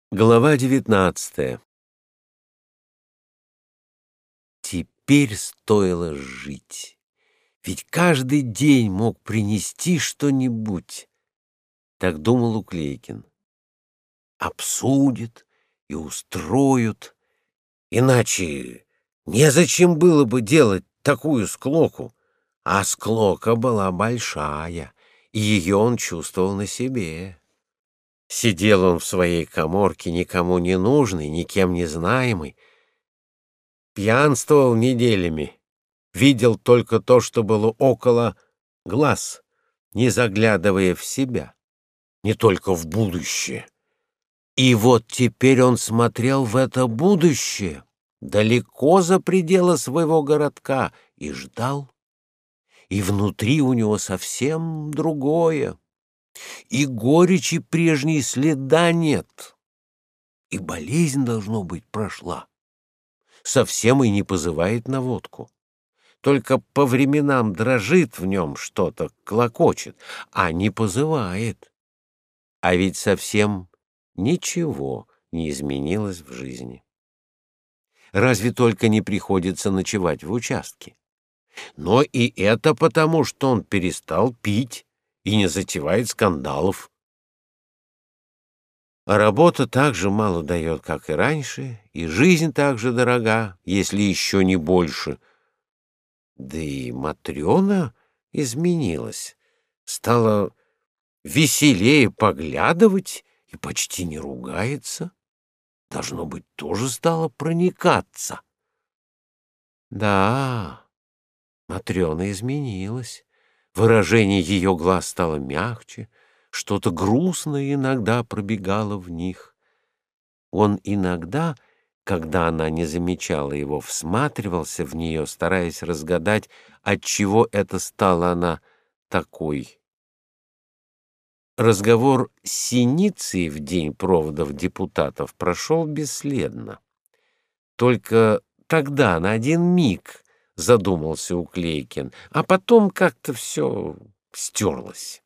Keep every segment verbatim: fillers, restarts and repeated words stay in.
Глава девятнадцатая. Теперь стоило жить, ведь каждый день мог принести что-нибудь. Так думал Уклейкин. Обсудят и устроят, иначе незачем было бы делать такую склоку. А склока была большая, и ее он чувствовал на себе. Сидел он в своей каморке, никому не нужный, никем не знаемый, пьянствовал неделями, видел только то, что было около глаз, не заглядывая в себя, не только в будущее. И вот теперь он смотрел в это будущее, далеко за пределы своего городка, и ждал. И внутри у него совсем другое. И горечи прежней следа нет. И болезнь, должно быть, прошла. Совсем и не позывает на водку. Только по временам дрожит в нем что-то, клокочет, а не позывает. А ведь совсем ничего не изменилось в жизни. Разве только не приходится ночевать в участке. Но и это потому, что он перестал пить и не затевает скандалов. А работа так же мало дает, как и раньше, и жизнь так же дорога, если еще не больше. Да и Матрена изменилась, стала веселее поглядывать и почти не ругается. Должно быть, тоже стала проникаться. Да, Матрена изменилась. Выражение ее глаз стало мягче, что-то грустное иногда пробегало в них. Он иногда, когда она не замечала его, всматривался в нее, стараясь разгадать, отчего это стала она такой. Разговор с Синицей в день проводов депутатов прошел бесследно. Только тогда на один миг задумался Уклейкин, а потом как-то все стерлось.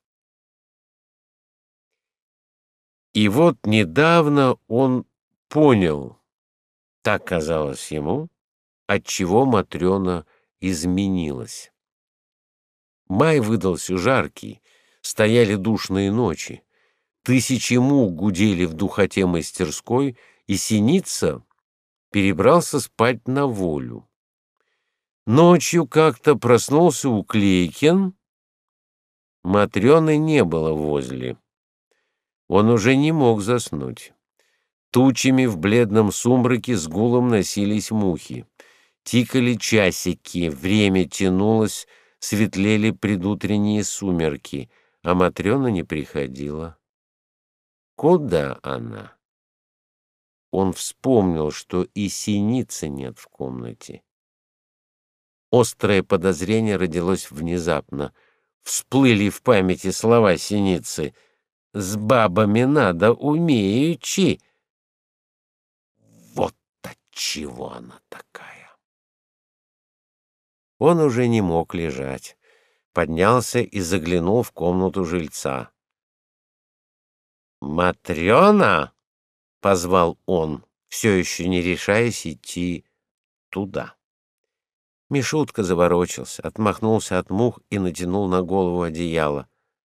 И вот недавно он понял, так казалось ему, отчего Матрена изменилась. Май выдался жаркий, стояли душные ночи, тысячи мух гудели в духоте мастерской, и Синица перебрался спать на волю. Ночью как-то проснулся Уклейкин, Матрены не было возле. Он уже не мог заснуть. Тучами в бледном сумраке с гулом носились мухи. Тикали часики, время тянулось, светлели предутренние сумерки, а Матрена не приходила. Куда она? Он вспомнил, что и Синицы нет в комнате. Острое подозрение родилось внезапно. Всплыли в памяти слова Синицы: «С бабами надо умеючи». Вот отчего она такая. Он уже не мог лежать. Поднялся и заглянул в комнату жильца. «Матрена!» — позвал он, все еще не решаясь идти туда. Мишутка заворочился, отмахнулся от мух и натянул на голову одеяло.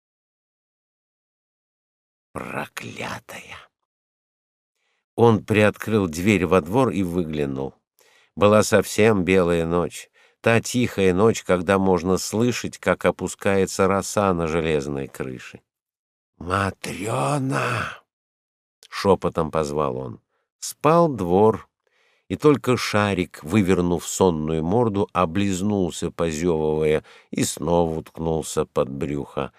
Проклятая! Он приоткрыл дверь во двор и выглянул. Была совсем белая ночь. Та тихая ночь, когда можно слышать, как опускается роса на железной крыше. «Матрена!» — шепотом позвал он. Спал двор, и только Шарик, вывернув сонную морду, облизнулся, позевывая, и снова уткнулся под брюхо.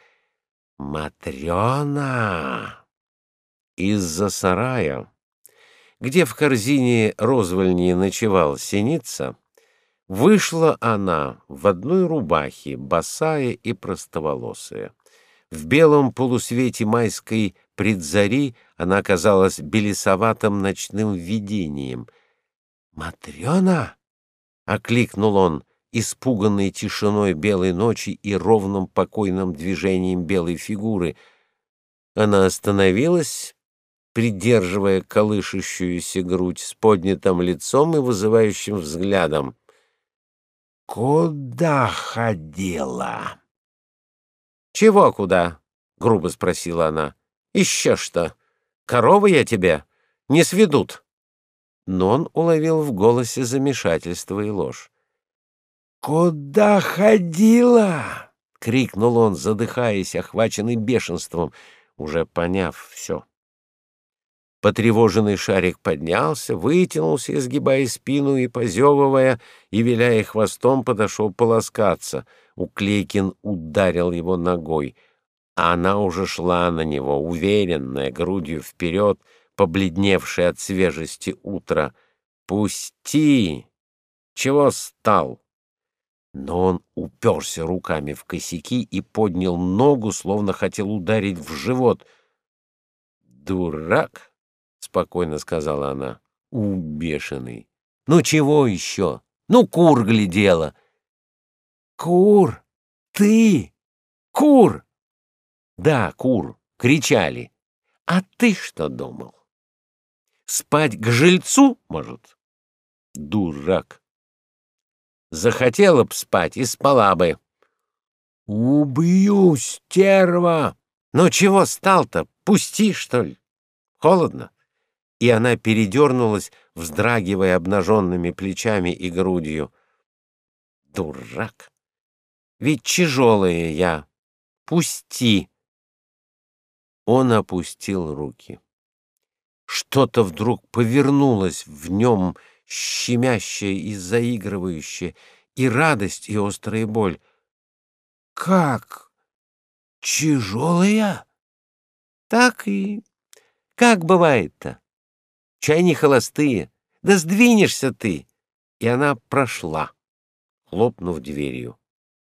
«Матрена!» Из-за сарая, где в корзине розвальни ночевал Синица, вышла она в одной рубахе, босая и простоволосая. В белом полусвете майской предзари она казалась белесоватым ночным видением. «Матрена!» — окликнул он, испуганный тишиной белой ночи и ровным покойным движением белой фигуры. Она остановилась придерживая колышущуюся грудь с поднятым лицом и вызывающим взглядом. «Куда ходила?» «Чего куда?» — грубо спросила она. «Еще что? Коровы я тебе не сведут». Но он уловил в голосе замешательство и ложь. «Куда ходила?» — крикнул он, задыхаясь, охваченный бешенством, уже поняв все. Потревоженный шарик поднялся, вытянулся, изгибая спину и позевывая, и, виляя хвостом, подошел полоскаться. Уклейкин ударил его ногой, а она уже шла на него, уверенная, грудью вперед, побледневшая от свежести утра. «Пусти! Чего стал?» Но он уперся руками в косяки и поднял ногу, словно хотел ударить в живот. «Дурак!» — спокойно сказала она. «У, бешеный! Ну чего еще? Ну, кур глядела!» «Кур! Ты! Кур!» «Да, кур!» — кричали. «А ты что думал? Спать к жильцу, может?» «Дурак! Захотела б спать и спала бы!» «Убью, стерва!» «Ну чего стал-то? Пусти, что ли? Холодно?» И она передернулась, вздрагивая обнаженными плечами и грудью. «Дурак! Ведь тяжелая я! Пусти!» Он опустил руки. Что-то вдруг повернулось в нем, щемящее и заигрывающее, и радость, и острая боль. «Как? Тяжелая?» «Так и... как бывает-то? Чай не холостые. Да сдвинешься ты!» И она прошла, хлопнув дверью.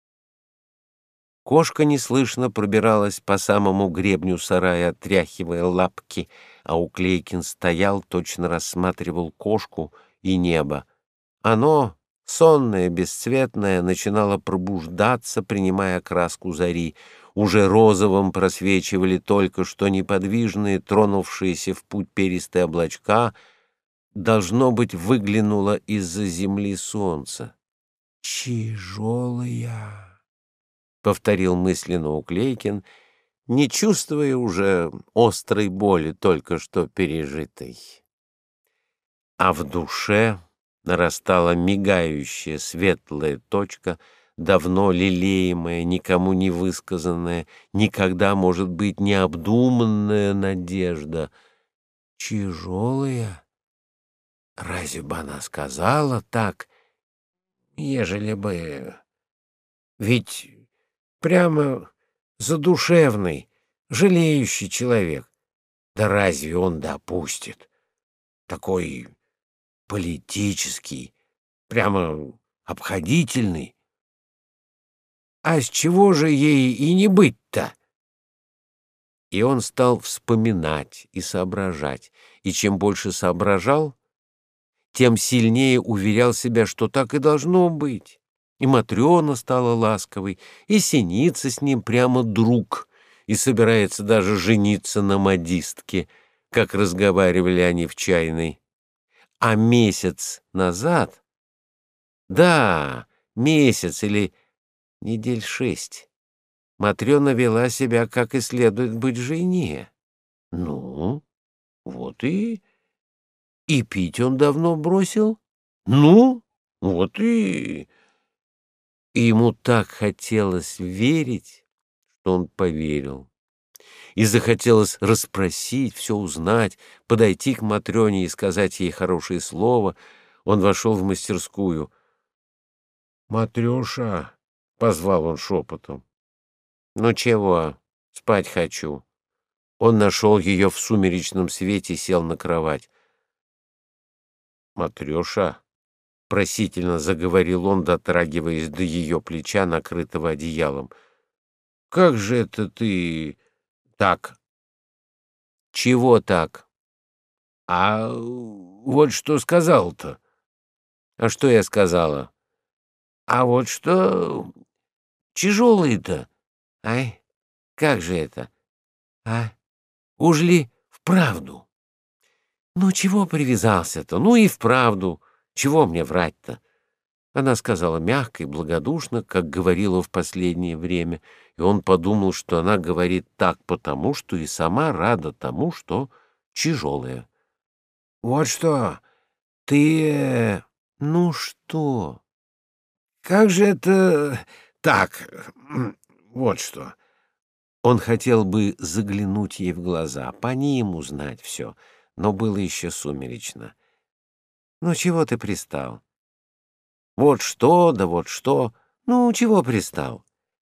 Кошка неслышно пробиралась по самому гребню сарая, отряхивая лапки, а Уклейкин стоял, точно рассматривал кошку и небо. Оно, сонное, бесцветное, начинало пробуждаться, принимая краску зари. Уже розовым просвечивали только что неподвижные, тронувшиеся в путь перистые облачка. Должно быть, выглянуло из-за земли солнце. «Тяжелая!» — повторил мысленно Уклейкин, не чувствуя уже острой боли, только что пережитой. А в душе нарастала мигающая светлая точка, давно лелеемая, никому не высказанная, никогда, может быть, необдуманная надежда. «Тяжелая? Разве бы она сказала так, ежели бы... Ведь прямо задушевный, жалеющий человек. Да разве он допустит? Такой политический, прямо обходительный. А с чего же ей и не быть-то?» И он стал вспоминать и соображать, и чем больше соображал, тем сильнее уверял себя, что так и должно быть. И Матрена стала ласковой, и Синица с ним прямо друг, и собирается даже жениться на модистке, как разговаривали они в чайной. А месяц назад, да, месяц или недель шесть, Матрена вела себя, как и следует быть жене. Ну, вот и... И пить он давно бросил. Ну, вот и... И ему так хотелось верить, что он поверил. И захотелось расспросить, все узнать, подойти к Матрёне и сказать ей хорошее слово. Он вошел в мастерскую. «Матрёша!» — позвал он шепотом. «Ну чего? Спать хочу». Он нашел ее в сумеречном свете и сел на кровать. «Матрёша!» — просительно заговорил он, дотрагиваясь до ее плеча, накрытого одеялом. «Как же это ты так?» «Чего так?» «А вот что сказал-то?» «А что я сказала?» «А вот что тяжелые-то, ай, как же это, а? Уж ли вправду?» Ну, чего привязался-то? Ну и вправду, чего мне врать-то? Она сказала мягко и благодушно, как говорила в последнее время, и он подумал, что она говорит так потому, что и сама рада тому, что тяжелая. — Вот что, ты... э, Ну что? Как же это так? м, Вот что. Он хотел бы заглянуть ей в глаза, по ним узнать все, но было еще сумеречно. Ну, чего ты пристал? Вот что, да вот что. Ну, чего пристал?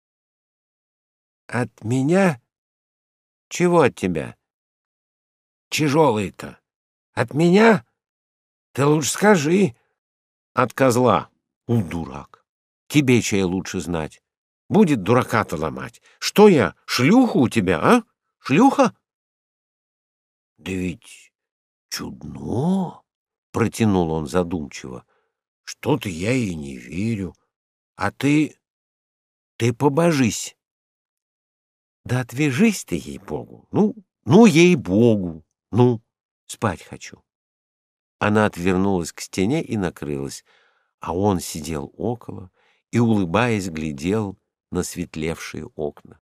От меня? Чего от тебя? Тяжелый-то. От меня? Ты лучше скажи. От козла. У, дурак. Тебе чей лучше знать. Будет дурака-то ломать. Что я, шлюха у тебя, а? Шлюха? Да ведь чудно, протянул он задумчиво. Что-то я ей не верю. А ты... ты побожись. Да отвяжись ты, ей-богу. Ну, ну, ей-богу. Ну, спать хочу. Она отвернулась к стене и накрылась, а он сидел около и, улыбаясь, глядел на светлевшие окна.